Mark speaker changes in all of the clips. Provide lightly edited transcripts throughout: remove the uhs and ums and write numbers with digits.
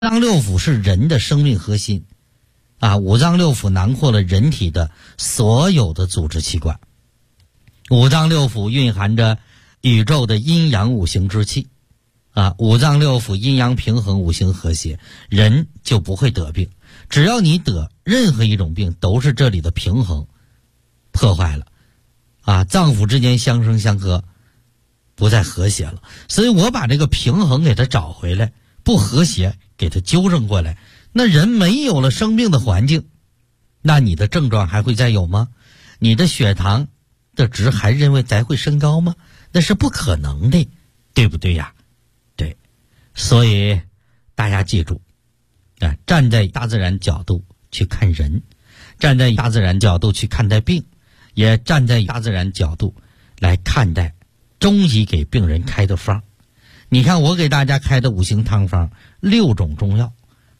Speaker 1: 脏六腑是人的生命核心啊，五脏六腑囊括了人体的所有的组织器官。五脏六腑蕴含着宇宙的阴阳五行之气啊，五脏六腑阴阳平衡，五行和谐，人就不会得病。只要你得任何一种病，都是这里的平衡破坏了啊，脏腑之间相生相克，不再和谐了。所以我把这个平衡给它找回来，不和谐给它纠正过来，那人没有了生病的环境，那你的症状还会再有吗？你的血糖的值还认为再会升高吗？那是不可能的，对不对呀？对，所以大家记住啊，站在大自然角度去看人，站在大自然角度去看待病，也站在大自然角度来看待中医给病人开的方。你看我给大家开的五行汤方，6种中药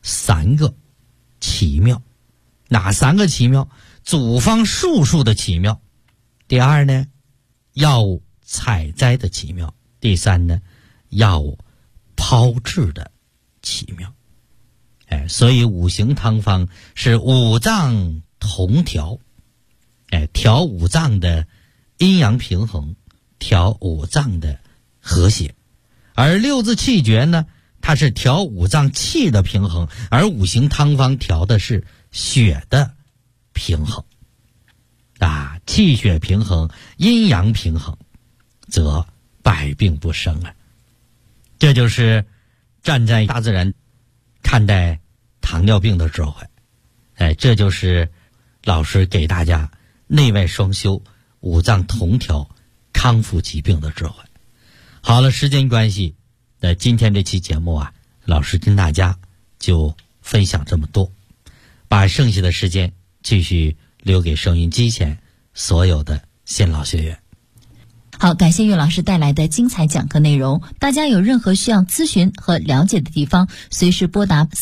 Speaker 1: ，3个奇妙。哪3个奇妙？组方术数的奇妙。第2呢，药物采摘的奇妙。第3呢，药物炮制的奇妙。所以五行汤方是五脏同调，调五脏的阴阳平衡，调五脏的和谐。而6字气诀呢，它是调五脏气的平衡，而五行汤方调的是血的平衡啊，气血平衡，阴阳平衡，则百病不生啊。这就是站在大自然看待糖尿病的智慧。这就是老师给大家内外双修，五脏同调，康复疾病的智慧。好了，时间关系，今天这期节目啊，老师跟大家就分享这么多，把剩下的时间继续留给收音机前所有的新老学员。
Speaker 2: 好，感谢岳老师带来的精彩讲课内容。大家有任何需要咨询和了解的地方，随时拨打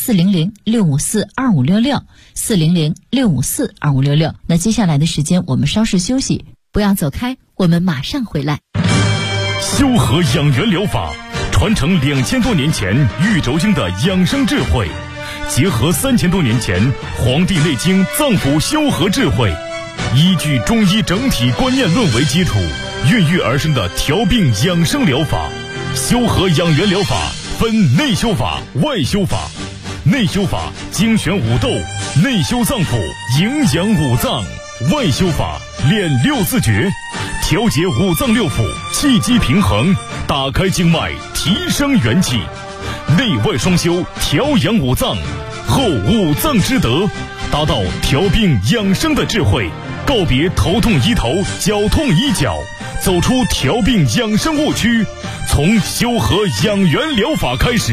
Speaker 2: 400-654-2566，400-654-2566。那接下来的时间我们稍事休息，不要走开，我们马上回来。
Speaker 3: 修和养元疗法传承2000多年前玉轴经的养生智慧，结合3000多年前《黄帝内经》脏腑修和智慧，依据中医整体观念论为基础，孕育而生的调病养生疗法。修和养元疗法分内修法、外修法。内修法精选五斗，内修脏腑，营养五脏；外修法练6字诀，调节五脏六腑，气机平衡，打开经脉，提升元气。内外双修，调养五脏，后五脏之德，达到调病养生的智慧。告别头痛医头，脚痛医脚，走出调病养生误区，从修和养元疗法开始。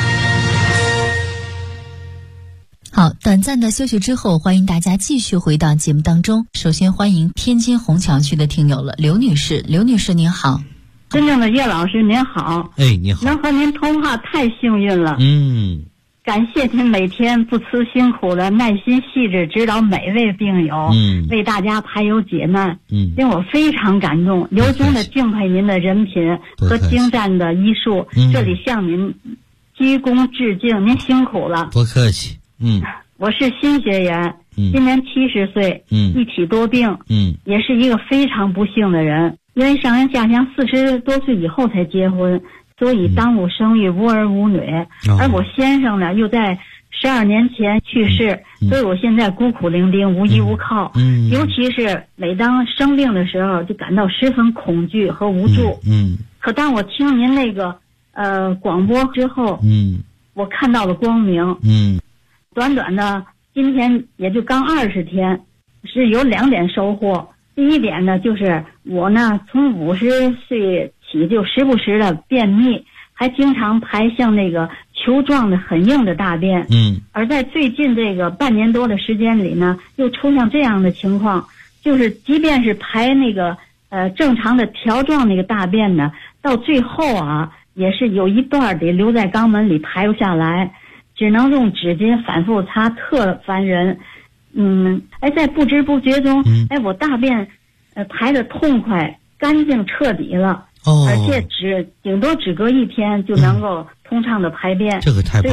Speaker 2: 好，短暂的休息之后，欢迎大家继续回到节目当中。首先欢迎天津虹桥区的听友了，刘女士。刘女士您好。
Speaker 4: 真正的岳老师您好。
Speaker 1: 你好。
Speaker 4: 能和您通话太幸运了。感谢您每天不辞辛苦的耐心细致指导每位病友，为大家排忧解难，令我非常感动，由衷的敬佩您的人品和精湛的医术，这里向您鞠躬致敬，您辛苦了。
Speaker 1: 不客气。
Speaker 4: 我是新学员，今年70岁，一体多病，也是一个非常不幸的人，因为上人下乡40多岁以后才结婚，所以耽误生育，无儿无女，而我先生呢又在12年前去世，所以我现在孤苦伶仃，无依无靠，尤其是每当生病的时候就感到十分恐惧和无助。可当我听您那个广播之后，我看到了光明。短短的今天也就刚20天，是有2点收获。第一点呢，就是我呢从50岁起就时不时的便秘，还经常排像那个球状的很硬的大便。而在最近这个半年多的时间里呢，又出现这样的情况，就是即便是排那个正常的条状那个大便呢，到最后啊也是有一段得留在肛门里排不下来，只能用纸巾反复擦，特烦人。在不知不觉中，我大便排得痛快、干净、彻底了，而且顶多只隔1天就能够通畅的排便。
Speaker 1: 这个太棒。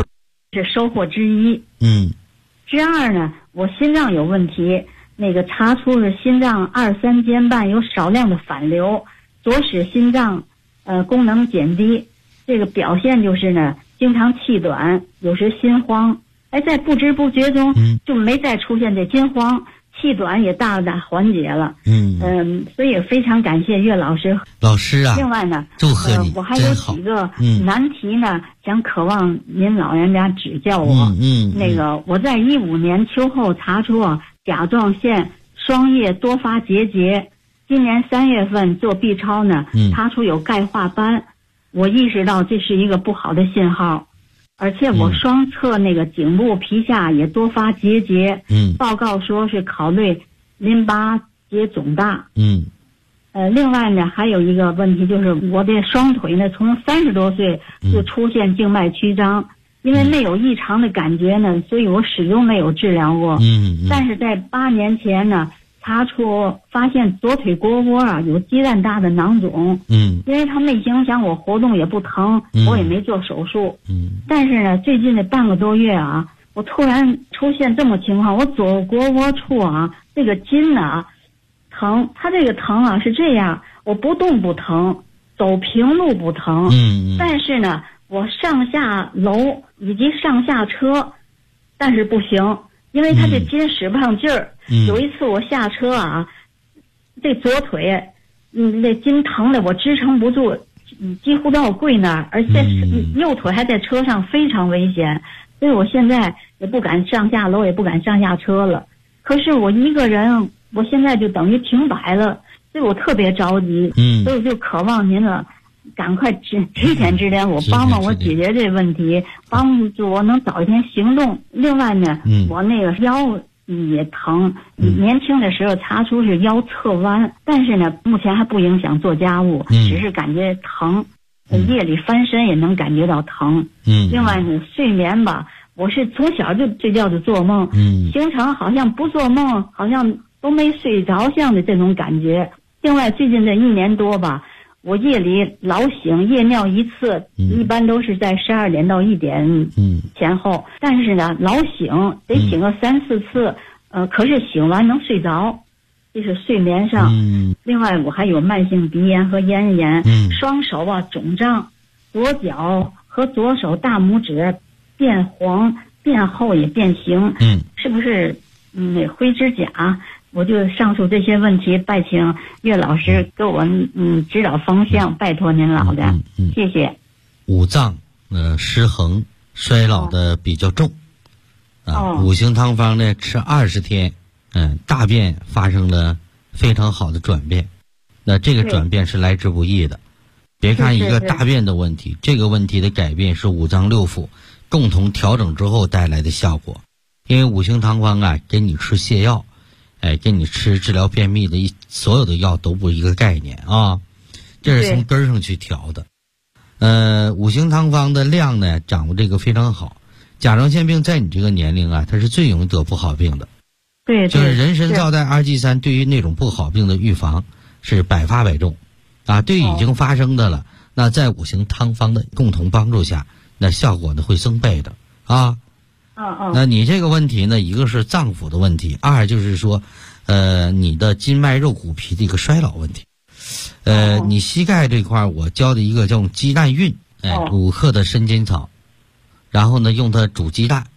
Speaker 4: 是收获之一。之二呢，我心脏有问题，那个查出是心脏2、3间瓣有少量的反流，左使心脏功能减低。这个表现就是呢，经常气短，有时心慌。在不知不觉中就没再出现这心慌，气短也大大缓解了。所以非常感谢岳老师。
Speaker 1: 老师啊，
Speaker 4: 另外呢，
Speaker 1: 祝贺你，
Speaker 4: 我还有几个难题呢，想渴望您老人家指教我。那个我在15年秋后查出甲状腺双叶多发结节，今年3月份做 B 超呢，查出有钙化斑。我意识到这是一个不好的信号，而且我双侧那个颈部皮下也多发结节。报告说是考虑淋巴结肿大。另外呢，还有一个问题就是我的双腿呢，从30多岁就出现静脉曲张，因为没有异常的感觉呢，所以我始终没有治疗过。但是在8年前呢，发现左腿腘窝有鸡蛋大的囊肿。因为它没影响我活动，也不疼，我也没做手术。但是呢，最近的半个多月我突然出现这么情况，我左腘窝处这个筋疼，它这个疼是这样，我不动不疼，走平路不疼。但是呢，我上下楼以及上下车，但是不行，因为它这筋使不上劲儿。有一次我下车这左腿那筋疼的我支撑不住，几乎都要跪那儿，而且右腿还在车上，非常危险。所以我现在也不敢上下楼，也不敢上下车了。可是我一个人，我现在就等于停摆了，所以我特别着急。所以我就渴望您了，赶快提前指点我，帮帮我解决这问题，帮助我能早一天行动。另外呢，我那个腰也疼，年轻的时候查出是腰侧弯，但是呢，目前还不影响做家务，只是感觉疼。夜里翻身也能感觉到疼。另外呢，睡眠吧，我是从小就睡觉就做梦，经常好像不做梦，好像都没睡着像的这种感觉。另外最近这1年多吧，我夜里老醒，夜尿一次，一般都是在12点到1点前后，但是呢，老醒得醒个3、4次，可是醒完能睡着，这是睡眠上。另外我还有慢性鼻炎和咽炎，双手肿胀，左脚和左手大拇指变黄、变厚也变形。是不是那灰指甲？我就上述这些问题，拜请岳老师给我指导方向，拜托您老的，谢谢。
Speaker 1: 五脏失衡，衰老的比较重五行汤方呢吃20天，大便发生了非常好的转变。那这个转变是来之不易的。别看一个大便的问题，这个问题的改变是五脏六腑共同调整之后带来的效果。因为五行汤方给你吃泻药，给你吃治疗便秘的所有的药都不是一个概念这是从根儿上去调的。五行汤方的量呢掌握这个非常好。甲状腺病在你这个年龄它是最容易得不好病的。
Speaker 4: 对，
Speaker 1: 就是人参皂苷2G3对于那种不好病的预防是100发100中对于已经发生的了，那在五行汤方的共同帮助下，那效果呢会增倍的那你这个问题呢，一个是脏腑的问题，二就是说你的筋脉肉骨皮的一个衰老问题。你膝盖这块我教的一个叫鸡蛋运5克的生筋草，然后呢用它煮鸡蛋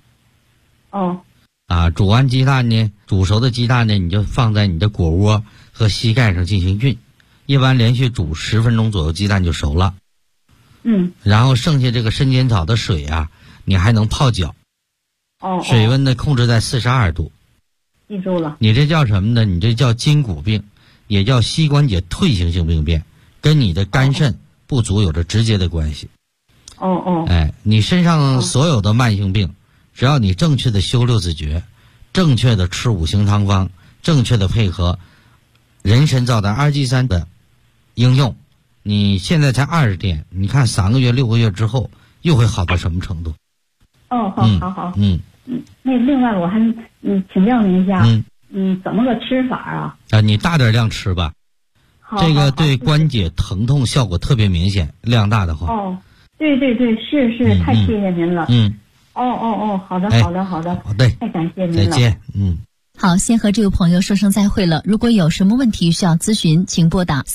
Speaker 1: 煮完鸡蛋呢，煮熟的鸡蛋呢你就放在你的腘窝和膝盖上进行运，一般连续煮10分钟左右，鸡蛋就熟了。然后剩下这个生筋草的水你还能泡脚，水温呢控制在42度。
Speaker 4: 记住了。
Speaker 1: 你这叫什么呢？你这叫筋骨病，也叫膝关节退行性病变，跟你的肝肾不足有着直接的关系。你身上所有的慢性病，只要你正确的修6字诀，正确的吃五行汤方，正确的配合人参皂苷2G3的应用，你现在才20天，你看3个月6个月之后又会好到什么程度？
Speaker 4: 好。那另外我还请教您一下，怎么个吃法
Speaker 1: 你大点量吃吧，这个对关节疼痛效果特别明显，量大的话。
Speaker 4: 对，是，太谢谢您了。 好的，好的，好的，
Speaker 1: 好的，
Speaker 4: 太感谢您了，
Speaker 1: 再见，
Speaker 2: 好，先和这位朋友说声再会了。如果有什么问题需要咨询，请拨打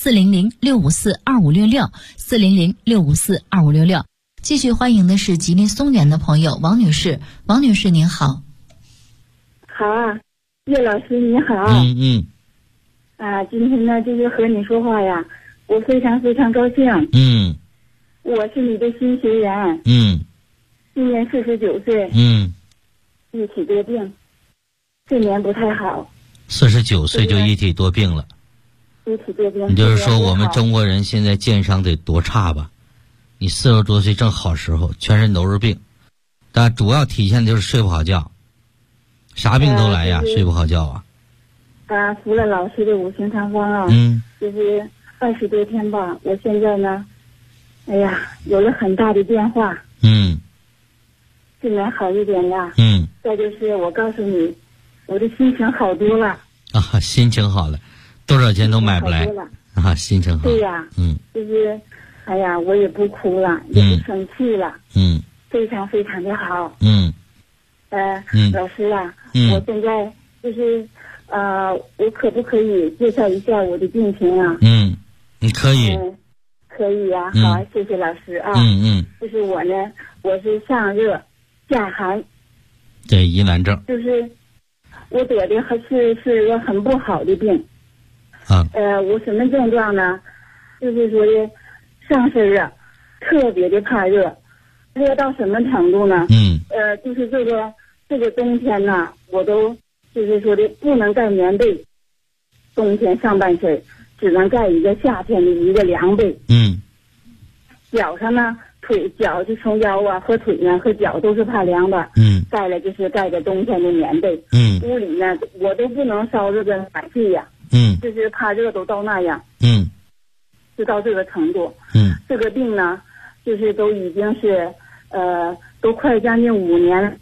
Speaker 2: 400-654-2566，400-654-2566。继续欢迎的是吉林松原的朋友王女士。王女士您好。
Speaker 5: 好啊，叶老师你好。今天呢就是和你说话呀，我非常非常高兴。我是你的新学员。今年49岁。一体多病，睡眠不太好。
Speaker 1: 49岁就一体多病了。
Speaker 5: 一体多病。
Speaker 1: 你就是说我们中国人现在健商得多差吧？你40多岁正好时候，全身都是病，但主要体现就是睡不好觉，啥病都来呀，睡不好觉啊。
Speaker 5: 服了老师的五行汤方啊，就是20多天吧，我现在呢，哎呀，有了很大的变化。睡眠好一点了。再就是我告诉你，我的心情好多了。
Speaker 1: 心情好了，多少钱都买不来心情好。
Speaker 5: 对呀，就是哎呀，我也不哭了，也不生气了，非常非常的好。老师啊，我现在就是我可不可以介绍一下我的病情啊？
Speaker 1: 你可以。
Speaker 5: 可以啊，好，谢谢老师啊。就是我呢，我是上热下寒。
Speaker 1: 对，疑难症。
Speaker 5: 就是我得的是个很不好的病。我什么症状呢？就是说的上身热，特别的怕热，热到什么程度呢？就是这个冬天呢，我都就是说的不能盖棉被，冬天上半身只能盖一个夏天的一个凉被。脚上呢，脚就从腰啊和腿呢和脚都是怕凉的。盖了就是盖着冬天的棉被。屋里呢我都不能烧这个暖气呀。就是怕热都到那样。就到这个程度。这个病呢，就是都已经是都快将近5年了。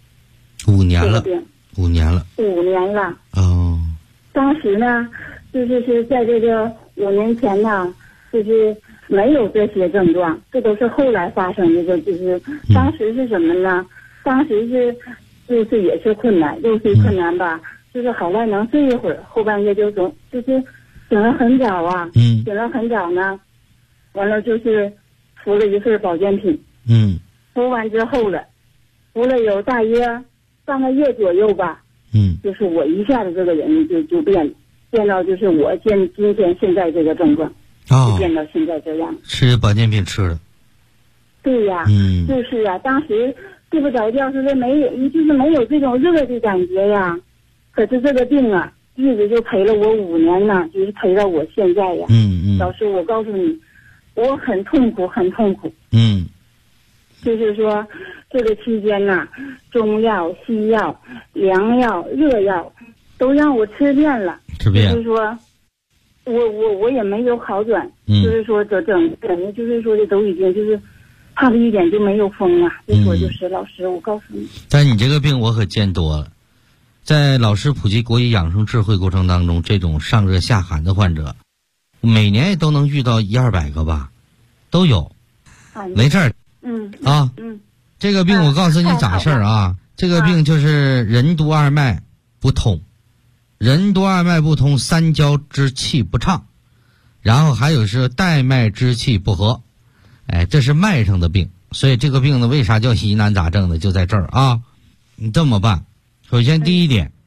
Speaker 1: 5年了。
Speaker 5: 这个病
Speaker 1: 5年了。
Speaker 5: 5年了。当时呢，就是在这个5年前呢，就是没有这些症状，这都是后来发生的。就是当时是什么呢？当时是就是也是困难，入睡困难吧，就是好赖能睡一会儿，后半夜就是醒了很早啊。醒了很早呢，完了就是服了一份保健品。服完之后了，服了有大约半个月左右吧。就是我一下子这个人就变到就是我今天现在这个症状。就变到现在这样。
Speaker 1: 吃保健品吃了。
Speaker 5: 对呀。就是啊，当时睡不着觉，是没有这种热的感觉呀。可是这个病啊，一直就陪了我5年呢，就是陪到我现在呀。老师，我告诉你，我很痛苦，很痛苦。就是说，这个期间呢，中药、西药、凉药、热药，都让我吃遍了。就是说。我也没有好转。就是说整个就是说的都已经就是差了一点就没有风了。就说就是老师，我告诉你。
Speaker 1: 但你这个病我可见多了，在老师普及国医养生智慧过程当中，这种上热下寒的患者，每年也都能遇到100-200个吧，都有。没事儿。这个病我告诉你咋事儿啊？这个病就是任督二脉不通。任督二脉不通，三焦之气不畅，然后还有是带脉之气不和。这是脉上的病。所以这个病呢，为啥叫疑难杂症呢？就在这儿啊。你这么办，首先第一点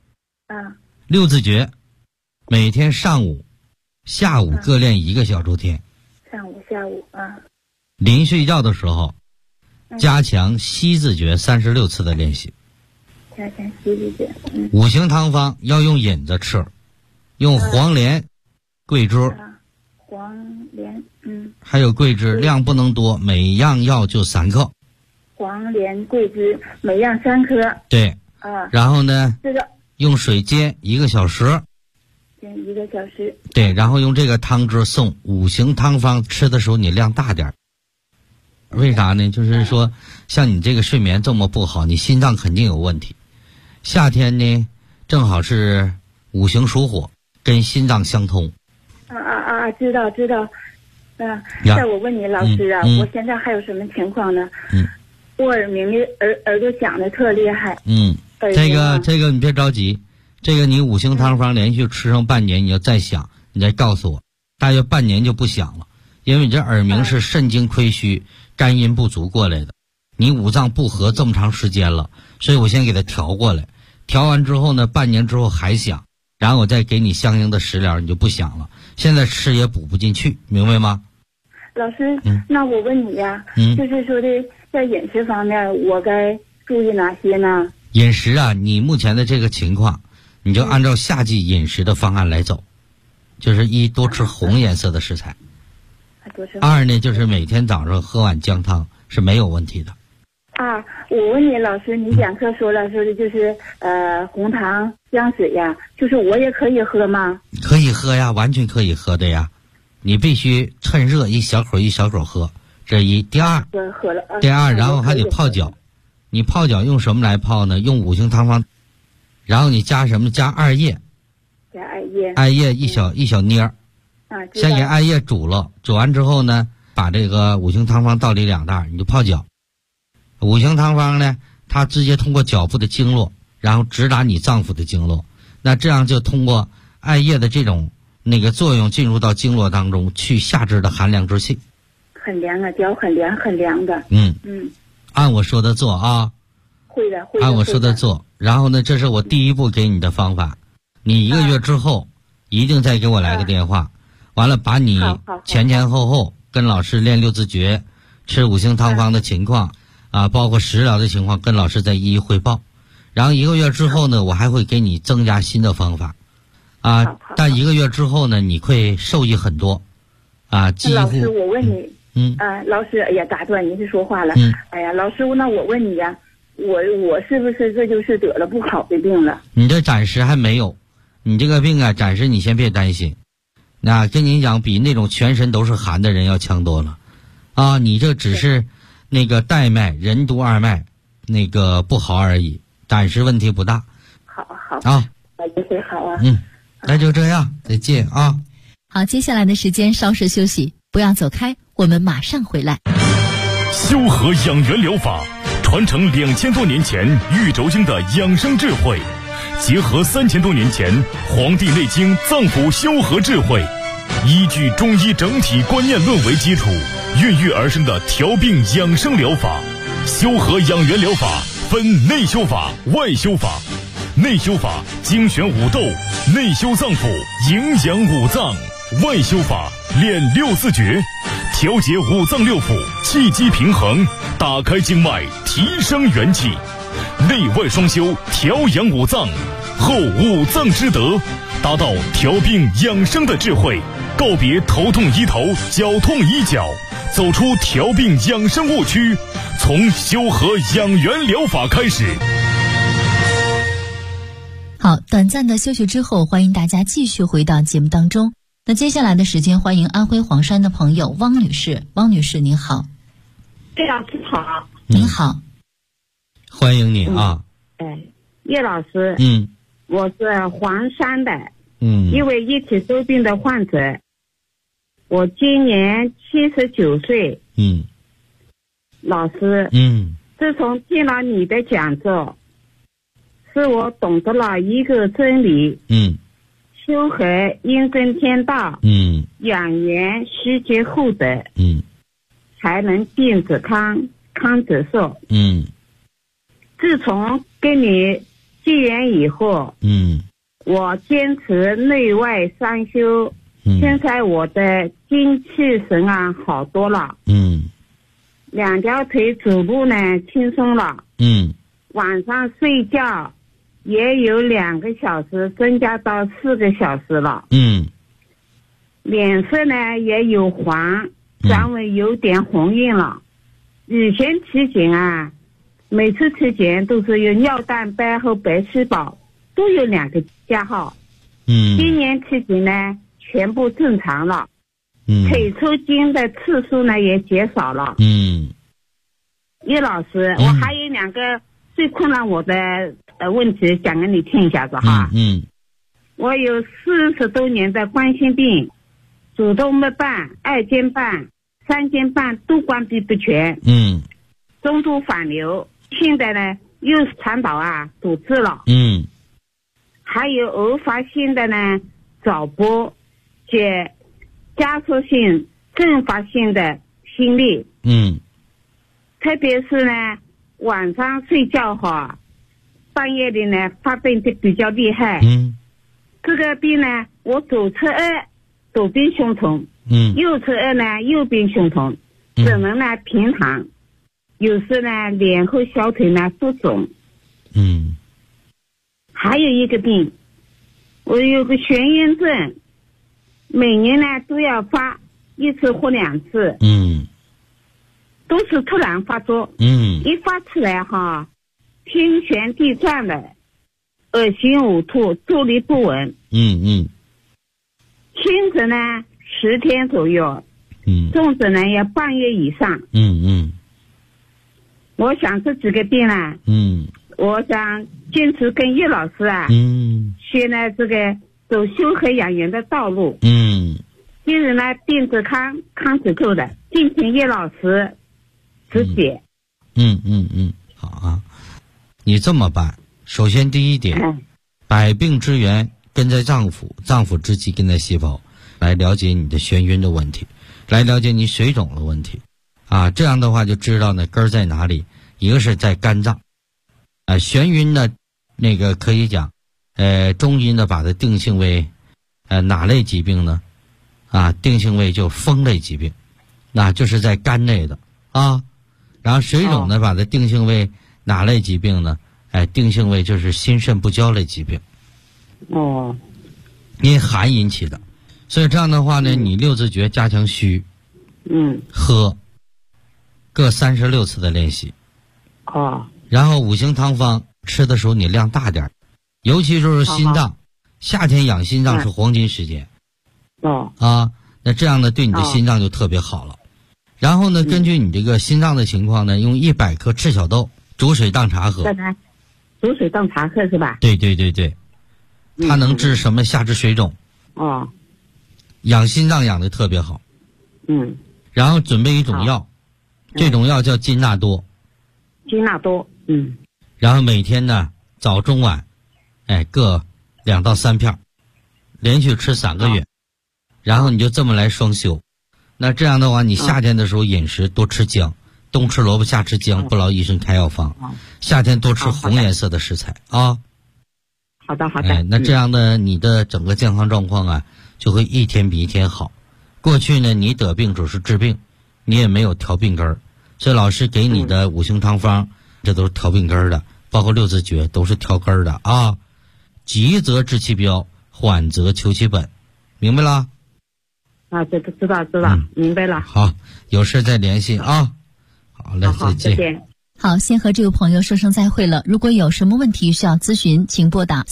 Speaker 1: ，6字诀，每天上午下午各练1个小周天。
Speaker 5: 上午下午
Speaker 1: 临睡觉的时候加强西字诀36次的练习。5行汤方要用引子吃，用黄连、桂枝。
Speaker 5: 黄连，
Speaker 1: 还有桂枝，量不能多，每样药就3克。
Speaker 5: 黄连、桂枝，每样3克。
Speaker 1: 对。然后呢，用水煎1个小时。
Speaker 5: 煎1个小时。
Speaker 1: 对，然后用这个汤汁送5行汤方，吃的时候你量大点。为啥呢？就是说，像你这个睡眠这么不好，你心脏肯定有问题。夏天呢，正好是5行属火，跟心脏相通。
Speaker 5: 知道。那我问你，老师啊，我现在还有什么情况呢？ 我耳鸣的耳朵响的特厉害。
Speaker 1: 这个你别着急，这个你五行汤方连续吃上半年，你要再响，你再告诉我，大约半年就不响了，因为你这耳鸣是肾精亏虚、肝阴不足过来的，你五脏不和这么长时间了，所以我先给它调过来，调完之后呢，半年之后还响，然后我再给你相应的食疗，你就不响了。现在吃也补不进去，明白吗？
Speaker 5: 老师，那我问你呀，就是说的在饮食方面，我该注意哪些呢？
Speaker 1: 饮食啊，你目前的这个情况，你就按照夏季饮食的方案来走，就是一多吃红颜色的食材，二呢就是每天早上喝碗姜汤是没有问题的。
Speaker 5: 啊，我问你，老师，你讲课说了，说的就是红糖姜水呀，就是我也可以喝吗？
Speaker 1: 可以喝呀，完全可以喝的呀。你必须趁热一小口一小口喝，这一。第二，然后还得泡脚。你泡脚用什么来泡呢？用五行汤方，然后你加什么？加艾叶。
Speaker 5: 加艾叶。
Speaker 1: 艾叶一小捏儿。先给艾叶煮了，煮完之后呢，把这个五行汤方倒里2袋，你就泡脚。五行汤方呢，它直接通过脚部的经络，然后直达你脏腑的经络。那这样就通过艾叶的这种那个作用进入到经络当中，去下肢的寒凉之气。
Speaker 5: 很凉啊，脚很凉的。
Speaker 1: 按我说的做啊。
Speaker 5: 会的。
Speaker 1: 按我说的做。然后呢，这是我第一步给你的方法。你1个月之后，一定再给我来个电话。完了，把你前后跟老师练6字诀、吃五行汤方的情况包括食疗的情况，跟老师再一一汇报。然后1个月之后呢，我还会给你增加新的方法。但1个月之后呢，你会受益很多，几乎。
Speaker 5: 老师，我问你，老师，哎呀，打断您是说话了，哎呀，老师，那我问你呀，我是不是这就是得了不好的病了？
Speaker 1: 你这暂时还没有，你这个病暂时你先别担心，那跟你讲，比那种全身都是寒的人要强多了，你这只是那个带脉任督二脉那个不好而已，暂时问题不大。
Speaker 5: 好
Speaker 1: 也
Speaker 5: 会好啊。
Speaker 1: 那就这样，再见啊。
Speaker 2: 好，接下来的时间稍事休息，不要走开，我们马上回来。
Speaker 3: 修和养元疗法传承2000多年前玉轴经的养生智慧，结合3000多年前《黄帝内经》脏腑修和智慧，依据中医整体观念论为基础，孕育而生的调病养生疗法。修和养元疗法分内修法、外修法。内修法精选五斗，内修脏腑，营养五脏；外修法练6字诀，调节五脏六腑，气机平衡，打开经脉，提升元气。内外双修，调养五脏，后五脏之德，达到调病养生的智慧。告别头痛医头，脚痛医脚，走出调病养生误区，从修和养元疗法开始。
Speaker 2: 好，短暂的休息之后，欢迎大家继续回到节目当中。那接下来的时间，欢迎安徽黄山的朋友汪女士。汪女士您好。
Speaker 6: 老师好。
Speaker 2: 您好。
Speaker 1: 欢迎你啊。
Speaker 6: 叶老师。我是黄山的。一位一体多病的患者。我今年79岁。老师。自从听了你的讲座，使我懂得了一个真理。修和应真天道。养元须结厚德。才能病者康，康者寿。自从跟你结缘以后，我坚持内外三修，现在我的精气神好多了。2条腿走路呢轻松了。晚上睡觉也有2个小时增加到4个小时了。脸色呢也有黄，掌纹有点红晕了。以前体检每次体检都是有尿蛋白和白细胞都有2个加号。今年体检呢全部正常了。腿抽筋的次数呢也减少了。叶老师，我还有2个最困扰我的问题讲给你听一下子哈。我有40多年的冠心病，主动脉瓣、2尖瓣、3尖瓣都关闭不全。 中途反流，现在呢右肠道啊堵滞了。还有偶发性的呢早搏及加速性阵发性的心律。特别是呢晚上睡觉哈，半夜里呢发病的比较厉害。这个病呢，我左侧耳左边胸痛，右侧耳呢右边胸痛，只能呢平躺，有时呢脸和小腿呢都肿。还有一个病，我有个眩晕症，每年呢都要发一次或2次。都是突然发作。一发出来哈，天旋地转的，恶心呕吐，坐立不稳。轻则呢10天左右，重则呢要半月以上。我想这几个病啊，我想坚持跟叶老师啊，学呢这个走修和养颜的道路。今日呢病则康，康则够的，敬请叶老师指解。
Speaker 1: 好啊，你这么办，首先第一点，百病之源根在脏腑，脏腑之气根在细胞，来了解你的眩晕的问题，来了解你水肿的问题啊，这样的话就知道呢根儿在哪里。一个是在肝脏眩晕呢，那个可以讲中医呢把它定性为哪类疾病呢？定性为就风类疾病，那就是在肝内的啊。然后水肿呢把它定性为哪类疾病呢？定性为就是心肾不交类疾病。因寒引起的，所以这样的话呢，你6字诀加强虚，喝各36次的练习。然后5行汤方吃的时候你量大点，尤其就是心脏，夏天养心脏是黄金时间。那这样呢对你的心脏就特别好了。然后呢根据你这个心脏的情况呢，用100克赤小豆煮水当茶喝。
Speaker 6: 煮水当茶喝是吧？
Speaker 1: 对，它能治什么下肢水肿。养心脏养的特别好。然后准备一种药，这种药叫金纳多。然后每天呢早中晚各2到3片，连续吃3个月。然后你就这么来双修。那这样的话，你夏天的时候饮食多吃姜，冬吃萝卜夏吃姜，不劳医生开药方。夏天多吃红颜色的食材啊。
Speaker 6: 好的。
Speaker 1: 那这样呢你的整个健康状况啊就会一天比一天好。过去呢你得病主是治病，你也没有调病根儿，所以老师给你的5行汤方这都是调病根儿的，包括6字诀都是调根儿的啊。急则治其标，缓则求其本，明白了？
Speaker 6: 知道，明白了。
Speaker 1: 好，有事再联系啊。好嘞，再见。
Speaker 2: 好，先和这位朋友说声再会了。如果有什么问题需要咨询，请拨打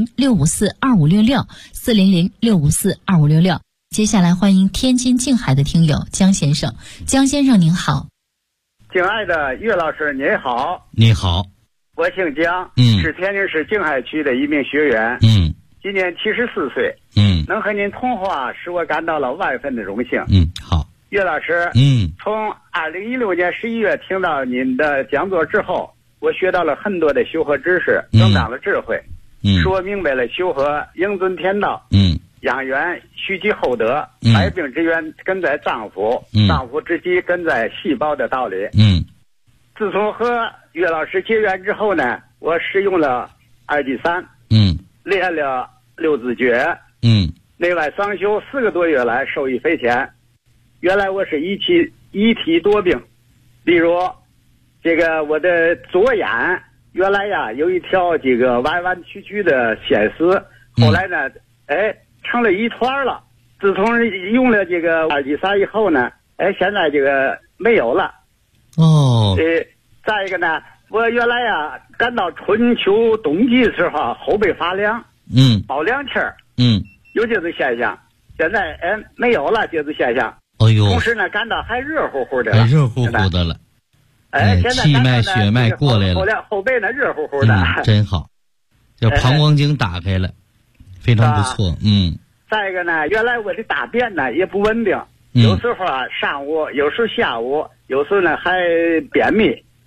Speaker 2: 400-654-2566，400-654-2566。接下来欢迎天津静海的听友江先生。江先生您好。
Speaker 7: 敬爱的岳老师您好。
Speaker 1: 你好。
Speaker 7: 我姓江，是天津市静海区的一名学员。今年74岁。能和您通话使我感到了万分的荣幸。
Speaker 1: 好。
Speaker 7: 岳老师，从2016年11月听到您的讲座之后，我学到了很多的修和知识，增长了智慧，使我明白了修和应遵天道，养元蓄积厚德，百病之源根在脏腑，脏腑之基根在细胞的道理。自从和岳老师结缘之后呢，我使用了2G3，练了6字诀，内外双修4个多月来受益匪浅。原来我是一体多病，例如这个我的左眼原来呀有一条这个弯弯曲曲的线丝，后来呢成了一团了。自从用了这个2G3以后呢，现在这个没有了。再一个呢，我原来呀感到春秋冬季的时候后背发凉，冒凉气儿，有这种现象。现在没有了这种现象。同时呢感到还热乎乎的了，
Speaker 1: 热乎乎的了。
Speaker 7: 现在
Speaker 1: 气脉血脉过来了，
Speaker 7: 后背呢热乎乎的，
Speaker 1: 真好。这膀胱经打开了，非常不错。
Speaker 7: 再一个呢，原来我的大便呢也不稳定，有时候上午，有时候下午，有时候呢还便秘，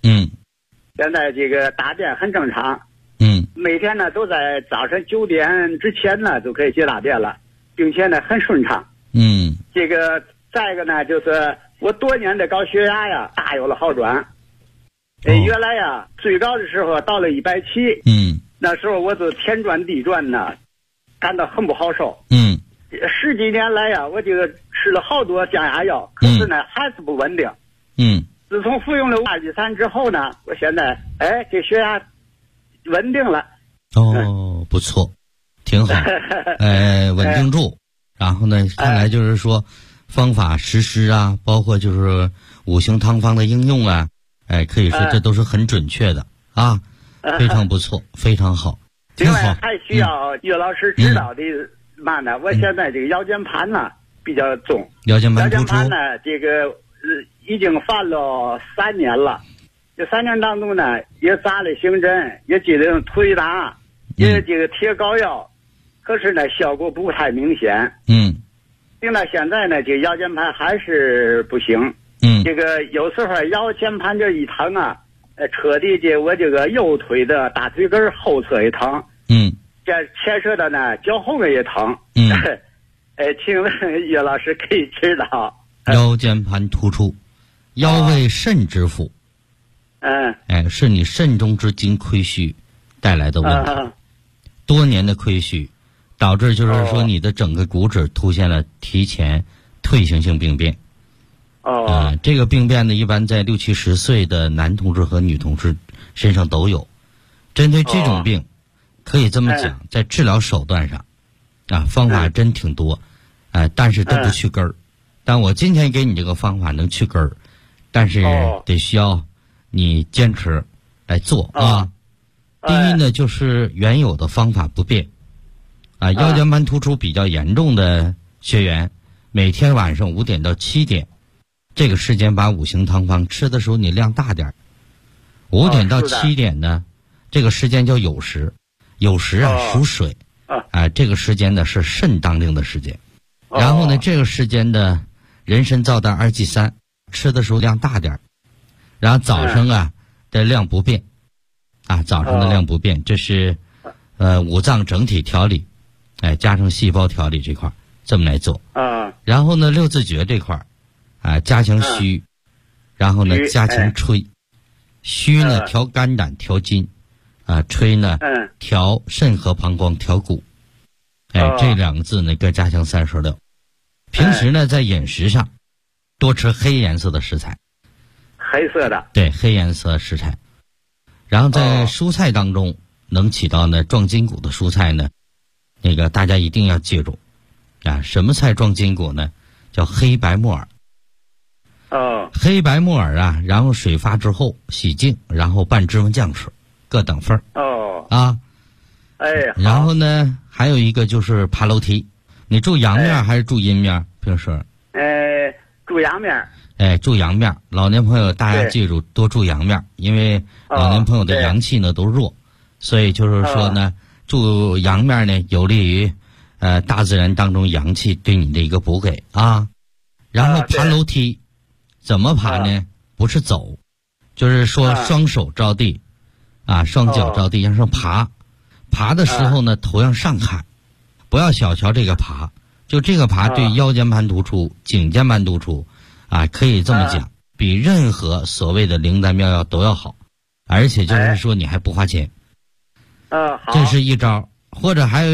Speaker 7: 现在这个大便很正常。每天呢都在早晨9点之前呢就可以解大便了，并且呢很顺畅。这个再一个呢就是我多年的高血压呀大有了好转。原来呀最高的时候到了170。那时候我就天转地转呢，感到很不好受。10几年来呀，我这个吃了好多降压药，可是呢还是不稳定。自从服用了阿利山之后呢，我现在这血压稳定了。
Speaker 1: 不错，挺好。稳定住。然后呢，看来就是说，方法实施啊，包括就是五行汤方的应用啊，可以说这都是很准确的啊，非常不错，非常好。
Speaker 7: 另外还需要岳老师指导的嘛呢？我现在这个腰间盘呢比较重，
Speaker 1: 腰间盘突出
Speaker 7: 呢这个已经犯了3年了。这3年当中呢，也扎了行针，也接了推拿，也这个贴膏药，可是呢效果不太明显。并到现在呢，这腰间盘还是不行。这个有时候腰间盘这一疼啊，彻底我这个右腿的大腿根后侧也疼。这牵涉的呢脚后跟也疼。请问岳老师可以指导。
Speaker 1: 腰间盘突出，腰为肾之府。是你肾中之精亏虚带来的问题。多年的亏虚导致就是说你的整个骨质出现了提前退行性病变。这个病变呢一般在60、70岁的男同志和女同志身上都有。针对这种病可以这么讲，在治疗手段上方法真挺多，但是都不去根儿。但我今天给你这个方法能去根儿，但是得需要你坚持来做啊。第一呢，就是原有的方法不变。腰间盘突出比较严重的学员，每天晚上5点到7点，这个时间把五行汤方吃的时候你量大点。5点到7点呢，这个时间叫酉时，酉时属水。这个时间呢是肾当令的时间。然后呢，这个时间的人参皂苷2G3吃的时候量大点。然后早上的量不变。早上的量不变，这是五脏整体调理，加上细胞调理这块这么来做。然后呢六字诀这块加强虚，然后呢加强吹。虚呢调肝胆调筋，吹呢调肾和膀胱调骨。这2个字呢各加强36。平时呢在饮食上多吃黑颜色的食材。
Speaker 7: 黑色的。
Speaker 1: 对，黑颜色食材。然后在蔬菜当中能起到呢壮筋骨的蔬菜呢，那个大家一定要记住什么菜壮筋骨呢？叫黑白木耳。黑白木耳然后水发之后洗净，然后拌芝麻酱吃，各等份儿。然后呢还有一个就是爬楼梯。你住阳面还是住阴面？平时
Speaker 7: 住阳面。
Speaker 1: 住阳面，老年朋友大家记住多住阳面，因为老年朋友的阳气呢都弱，所以就是说呢，住阳面呢有利于大自然当中阳气对你的一个补给啊。然后爬楼梯怎么爬呢？不是走，就是说双手着地双脚着地向上爬。爬的时候呢头向上看，不要小瞧这个爬，就这个爬对腰间盘突出、颈间盘突出可以这么讲，比任何所谓的灵丹妙药都要好，而且就是说你还不花钱。
Speaker 7: 好，
Speaker 1: 这是一招。或者还有